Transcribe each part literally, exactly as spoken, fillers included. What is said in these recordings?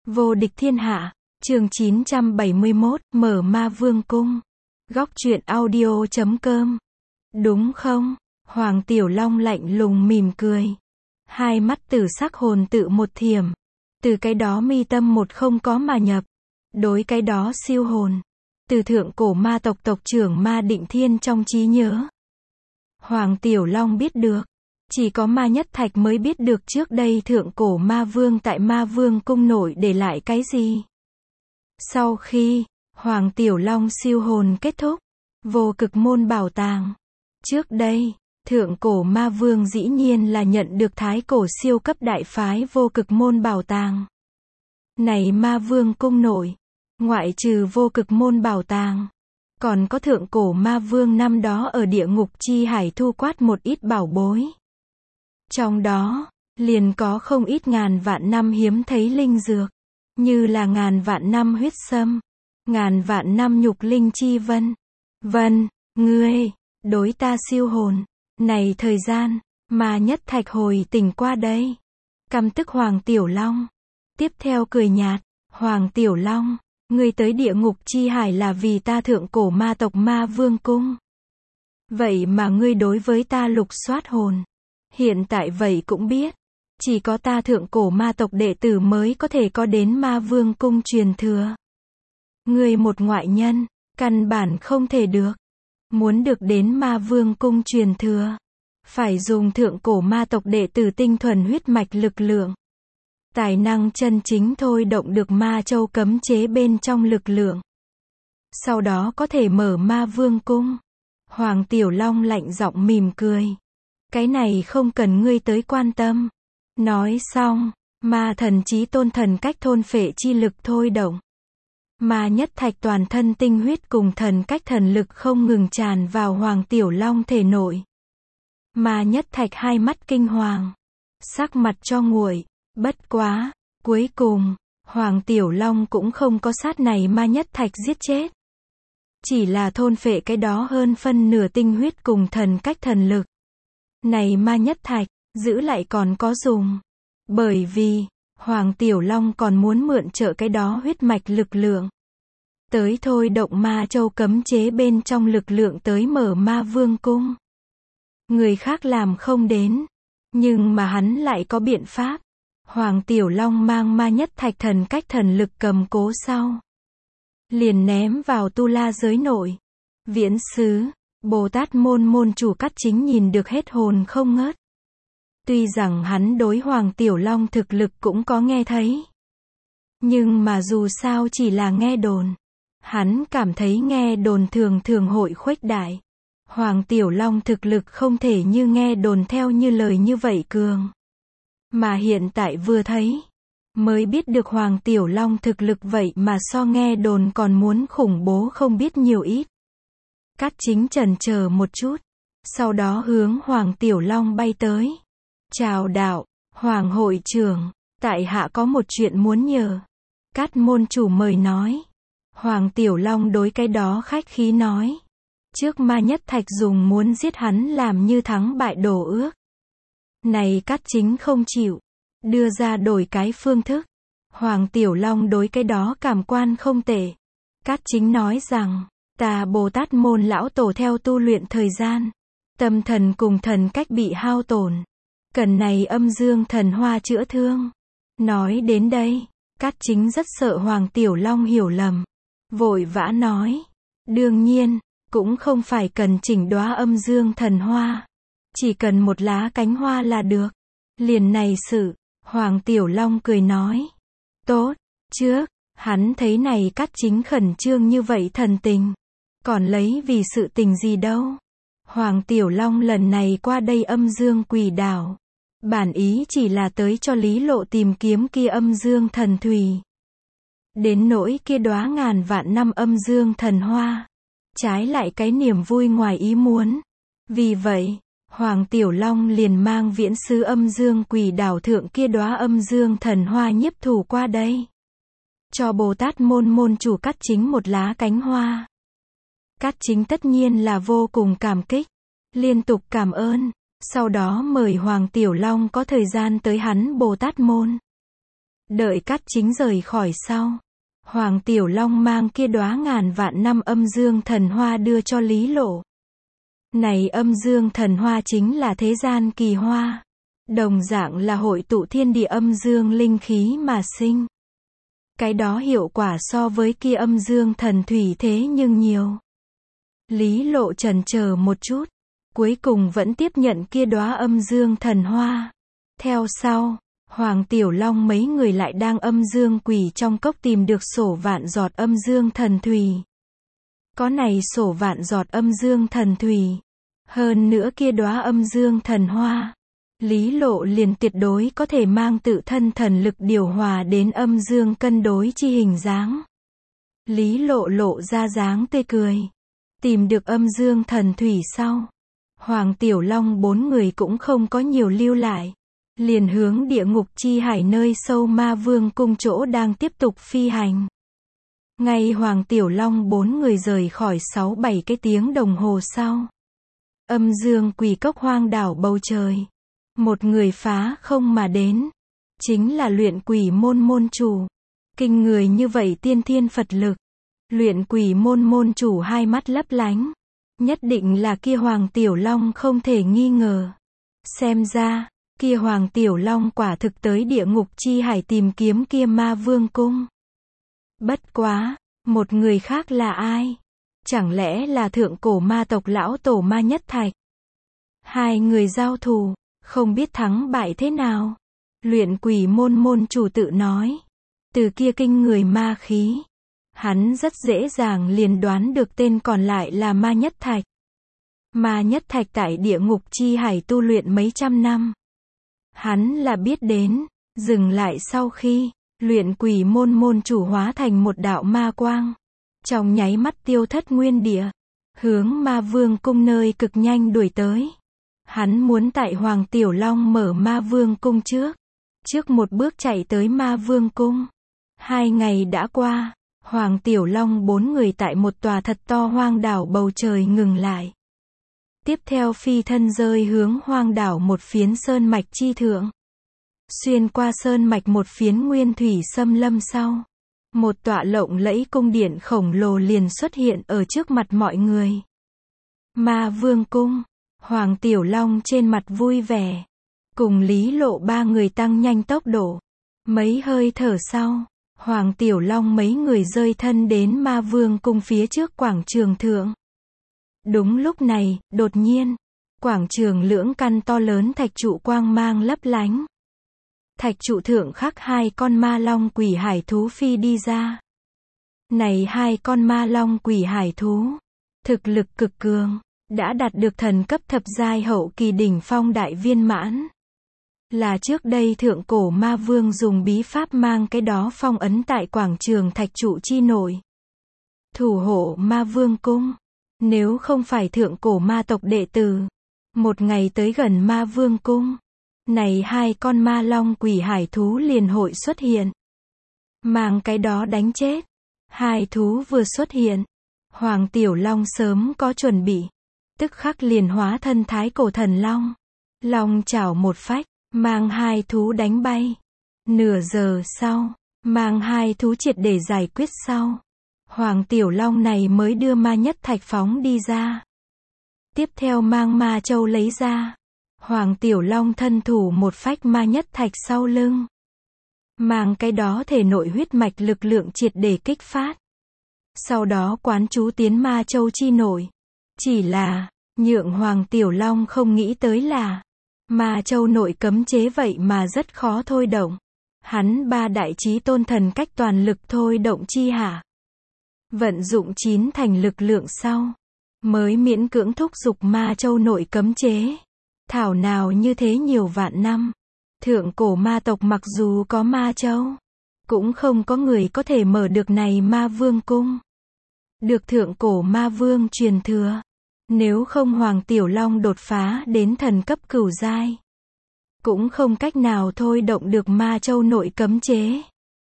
Vô địch thiên hạ, chương chín trăm bảy mươi mốt, mở ma vương cung. Góc truyện audio chấm com. Đúng không? Hoàng Tiểu Long lạnh lùng mỉm cười. Hai mắt tử sắc hồn tự một thiểm. Từ cái đó mi tâm một không có mà nhập. Đối cái đó siêu hồn. Từ thượng cổ ma tộc tộc trưởng Ma Định Thiên trong trí nhớ. Hoàng Tiểu Long biết được. Chỉ có Ma Nhất Thạch mới biết được trước đây thượng cổ ma vương tại ma vương cung nội để lại cái gì. Sau khi Hoàng Tiểu Long siêu hồn kết thúc, vô cực môn bảo tàng. Trước đây, thượng cổ ma vương dĩ nhiên là nhận được thái cổ siêu cấp đại phái vô cực môn bảo tàng. Này ma vương cung nội, ngoại trừ vô cực môn bảo tàng, còn có thượng cổ ma vương năm đó ở địa ngục chi hải thu quát một ít bảo bối. Trong đó, liền có không ít ngàn vạn năm hiếm thấy linh dược, như là ngàn vạn năm huyết sâm, ngàn vạn năm nhục linh chi vân. Vân, ngươi, đối ta siêu hồn, này thời gian, Ma Nhất Thạch hồi tỉnh qua đây. Căm tức Hoàng Tiểu Long. Tiếp theo cười nhạt, Hoàng Tiểu Long, ngươi tới địa ngục chi hải là vì ta thượng cổ ma tộc ma vương cung. Vậy mà ngươi đối với ta lục soát hồn. Hiện tại vậy cũng biết, chỉ có ta thượng cổ ma tộc đệ tử mới có thể có đến ma vương cung truyền thừa. Ngươi một ngoại nhân, căn bản không thể được. Muốn được đến ma vương cung truyền thừa, phải dùng thượng cổ ma tộc đệ tử tinh thuần huyết mạch lực lượng. Tài năng chân chính thôi động được ma châu cấm chế bên trong lực lượng. Sau đó có thể mở ma vương cung. Hoàng Tiểu Long lạnh giọng mỉm cười. Cái này không cần ngươi tới quan tâm. Nói xong, ma thần chí tôn thần cách thôn phệ chi lực thôi động. Ma Nhất Thạch toàn thân tinh huyết cùng thần cách thần lực không ngừng tràn vào Hoàng Tiểu Long thể nội. Ma Nhất Thạch hai mắt kinh hoàng, sắc mặt cho nguội. Bất quá, cuối cùng, Hoàng Tiểu Long cũng không có sát này Ma Nhất Thạch giết chết. Chỉ là thôn phệ cái đó hơn phân nửa tinh huyết cùng thần cách thần lực. Này Ma Nhất Thạch, giữ lại còn có dùng. Bởi vì, Hoàng Tiểu Long còn muốn mượn trợ cái đó huyết mạch lực lượng. Tới thôi động ma châu cấm chế bên trong lực lượng tới mở ma vương cung. Người khác làm không đến. Nhưng mà hắn lại có biện pháp. Hoàng Tiểu Long mang Ma Nhất Thạch thần cách thần lực cầm cố sau. Liền ném vào tu la giới nội. Viễn Sứ, Bồ Tát môn môn chủ Cát Chính nhìn được hết hồn không ngớt. Tuy rằng hắn đối Hoàng Tiểu Long thực lực cũng có nghe thấy. Nhưng mà dù sao chỉ là nghe đồn. Hắn cảm thấy nghe đồn thường thường hội khuếch đại. Hoàng Tiểu Long thực lực không thể như nghe đồn theo như lời như vậy cường. Mà hiện tại vừa thấy, mới biết được Hoàng Tiểu Long thực lực vậy mà so nghe đồn còn muốn khủng bố không biết nhiều ít. Cát Chính chần chờ một chút, sau đó hướng Hoàng Tiểu Long bay tới. Chào đạo, Hoàng hội trưởng, tại hạ có một chuyện muốn nhờ. Cát môn chủ mời nói. Hoàng Tiểu Long đối cái đó khách khí nói. Trước Ma Nhất Thạch dùng muốn giết hắn làm như thắng bại đồ ước. Này Cát Chính không chịu. Đưa ra đổi cái phương thức. Hoàng Tiểu Long đối cái đó cảm quan không tệ. Cát Chính nói rằng, ta Bồ Tát môn lão tổ theo tu luyện thời gian. Tâm thần cùng thần cách bị hao tổn. Cần này âm dương thần hoa chữa thương. Nói đến đây, Cát Chính rất sợ Hoàng Tiểu Long hiểu lầm. Vội vã nói. Đương nhiên, cũng không phải cần chỉnh đóa âm dương thần hoa. Chỉ cần một lá cánh hoa là được. Liền này sự, Hoàng Tiểu Long cười nói. Tốt, trước, hắn thấy này Cát Chính khẩn trương như vậy thần tình. Còn lấy vì sự tình gì đâu. Hoàng Tiểu Long lần này qua đây âm dương quỷ đảo. Bản ý chỉ là tới cho Lý Lộ tìm kiếm kia âm dương thần thủy. Đến nỗi kia đóa ngàn vạn năm âm dương thần hoa. Trái lại cái niềm vui ngoài ý muốn. Vì vậy, Hoàng Tiểu Long liền mang Viễn Sứ âm dương quỷ đảo thượng kia đóa âm dương thần hoa nhiếp thủ qua đây. Cho Bồ Tát môn môn chủ Cát Chính một lá cánh hoa. Cát Chính tất nhiên là vô cùng cảm kích. Liên tục cảm ơn. Sau đó mời Hoàng Tiểu Long có thời gian tới hắn Bồ Tát môn. Đợi cát chính rời khỏi sau, Hoàng Tiểu Long mang kia đóa ngàn vạn năm âm dương thần hoa đưa cho Lý Lộ. Này âm dương thần hoa chính là thế gian kỳ hoa, đồng dạng là hội tụ thiên địa âm dương linh khí mà sinh. Cái đó hiệu quả so với kia âm dương thần thủy thế nhưng nhiều. Lý Lộ chần chờ một chút, cuối cùng vẫn tiếp nhận kia đóa âm dương thần hoa. Theo sau, Hoàng Tiểu Long mấy người lại đang âm dương quỷ trong cốc tìm được sổ vạn giọt âm dương thần thủy. Có này sổ vạn giọt âm dương thần thủy, hơn nữa kia đóa âm dương thần hoa, Lý Lộ liền tuyệt đối có thể mang tự thân thần lực điều hòa đến âm dương cân đối chi hình dáng. Lý Lộ lộ ra dáng tươi cười. Tìm được âm dương thần thủy sau, Hoàng Tiểu Long bốn người cũng không có nhiều lưu lại, liền hướng địa ngục chi hải nơi sâu ma vương cung chỗ đang tiếp tục phi hành. Ngay Hoàng Tiểu Long bốn người rời khỏi sáu bảy cái tiếng đồng hồ sau, âm dương quỷ cốc hoang đảo bầu trời, một người phá không mà đến, chính là luyện quỷ môn môn chủ. Kinh người như vậy tiên thiên Phật lực, luyện quỷ môn môn chủ hai mắt lấp lánh, nhất định là kia Hoàng Tiểu Long không thể nghi ngờ. Xem ra, kia Hoàng Tiểu Long quả thực tới địa ngục chi hải tìm kiếm kia ma vương cung. Bất quá, một người khác là ai? Chẳng lẽ là thượng cổ ma tộc lão tổ Ma Nhất Thạch? Hai người giao thủ, không biết thắng bại thế nào. Luyện quỷ môn môn chủ tự nói, từ kia kinh người ma khí, hắn rất dễ dàng liền đoán được tên còn lại là Ma Nhất Thạch. Ma Nhất Thạch tại địa ngục chi hải tu luyện mấy trăm năm. Hắn là biết đến, dừng lại sau khi, luyện quỷ môn môn chủ hóa thành một đạo ma quang. Trong nháy mắt tiêu thất nguyên địa, hướng ma vương cung nơi cực nhanh đuổi tới. Hắn muốn tại Hoàng Tiểu Long mở ma vương cung trước. Trước một bước chạy tới ma vương cung. Hai ngày đã qua, Hoàng Tiểu Long bốn người tại một tòa thật to hoang đảo bầu trời ngừng lại. Tiếp theo phi thân rơi hướng hoang đảo một phiến sơn mạch chi thượng. Xuyên qua sơn mạch một phiến nguyên thủy xâm lâm sau, một tọa lộng lẫy cung điện khổng lồ liền xuất hiện ở trước mặt mọi người. Ma vương cung, Hoàng Tiểu Long trên mặt vui vẻ, cùng Lý Lộ ba người tăng nhanh tốc độ. Mấy hơi thở sau, Hoàng Tiểu Long mấy người rơi thân đến ma vương cung phía trước quảng trường thượng. Đúng lúc này, đột nhiên, quảng trường lưỡng căn to lớn thạch trụ quang mang lấp lánh. Thạch trụ thượng khắc hai con ma long quỷ hải thú phi đi ra. Này hai con ma long quỷ hải thú, thực lực cực cường, đã đạt được thần cấp thập giai hậu kỳ đỉnh phong đại viên mãn. Là trước đây thượng cổ ma vương dùng bí pháp mang cái đó phong ấn tại quảng trường thạch trụ chi nội. Thủ hộ ma vương cung. Nếu không phải thượng cổ ma tộc đệ tử, một ngày tới gần ma vương cung, này hai con ma long quỷ hải thú liền hội xuất hiện. Mang cái đó đánh chết. Hai thú vừa xuất hiện, Hoàng Tiểu Long sớm có chuẩn bị, tức khắc liền hóa thân thái cổ thần long. Long chảo một phách, mang hai thú đánh bay. Nửa giờ sau, mang hai thú triệt để giải quyết sau, Hoàng Tiểu Long này mới đưa Ma Nhất Thạch phóng đi ra. Tiếp theo mang ma châu lấy ra. Hoàng Tiểu Long thân thủ một phách Ma Nhất Thạch sau lưng. Mang cái đó thể nội huyết mạch lực lượng triệt để kích phát. Sau đó quán chú tiến ma châu chi nội. Chỉ là, nhượng Hoàng Tiểu Long không nghĩ tới là, ma châu nội cấm chế vậy mà rất khó thôi động. Hắn ba đại chí tôn thần cách toàn lực thôi động chi hạ. Vận dụng chín thành lực lượng sau, mới miễn cưỡng thúc giục ma châu nội cấm chế. Thảo nào như thế nhiều vạn năm, thượng cổ ma tộc mặc dù có ma châu, cũng không có người có thể mở được này ma vương cung. Được thượng cổ ma vương truyền thừa. Nếu không Hoàng Tiểu Long đột phá đến thần cấp cửu giai, cũng không cách nào thôi động được ma châu nội cấm chế.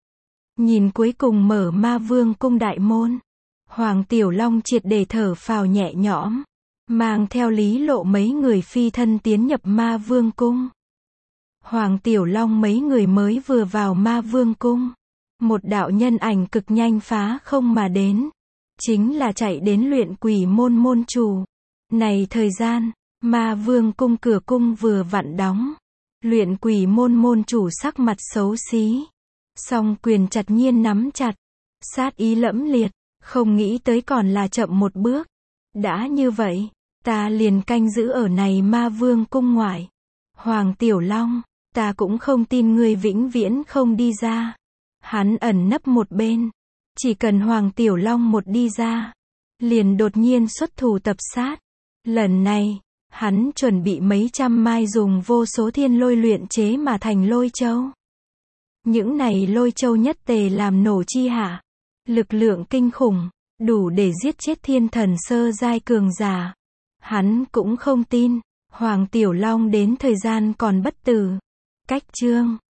Nhìn cuối cùng mở ma vương cung đại môn, Hoàng Tiểu Long triệt để thở phào nhẹ nhõm, mang theo Lý Lộ mấy người phi thân tiến nhập ma vương cung. Hoàng Tiểu Long mấy người mới vừa vào Ma Vương cung. Một đạo nhân ảnh cực nhanh phá không mà đến. Chính là chạy đến luyện quỷ môn môn chủ. Này thời gian, Ma Vương cung cửa cung vừa vặn đóng. Luyện quỷ môn môn chủ sắc mặt xấu xí. Song quyền chặt nhiên nắm chặt. Sát ý lẫm liệt, không nghĩ tới còn là chậm một bước. Đã như vậy, ta liền canh giữ ở này Ma Vương cung ngoại. Hoàng Tiểu Long, ta cũng không tin ngươi vĩnh viễn không đi ra. Hắn ẩn nấp một bên. Chỉ cần Hoàng Tiểu Long một đi ra, liền đột nhiên xuất thủ tập sát. Lần này, hắn chuẩn bị mấy trăm mai dùng vô số thiên lôi luyện chế mà thành lôi châu. Những này lôi châu nhất tề làm nổ chi hạ. Lực lượng kinh khủng, đủ để giết chết thiên thần sơ giai cường giả. Hắn cũng không tin, Hoàng Tiểu Long đến thời gian còn bất tử. Cách chương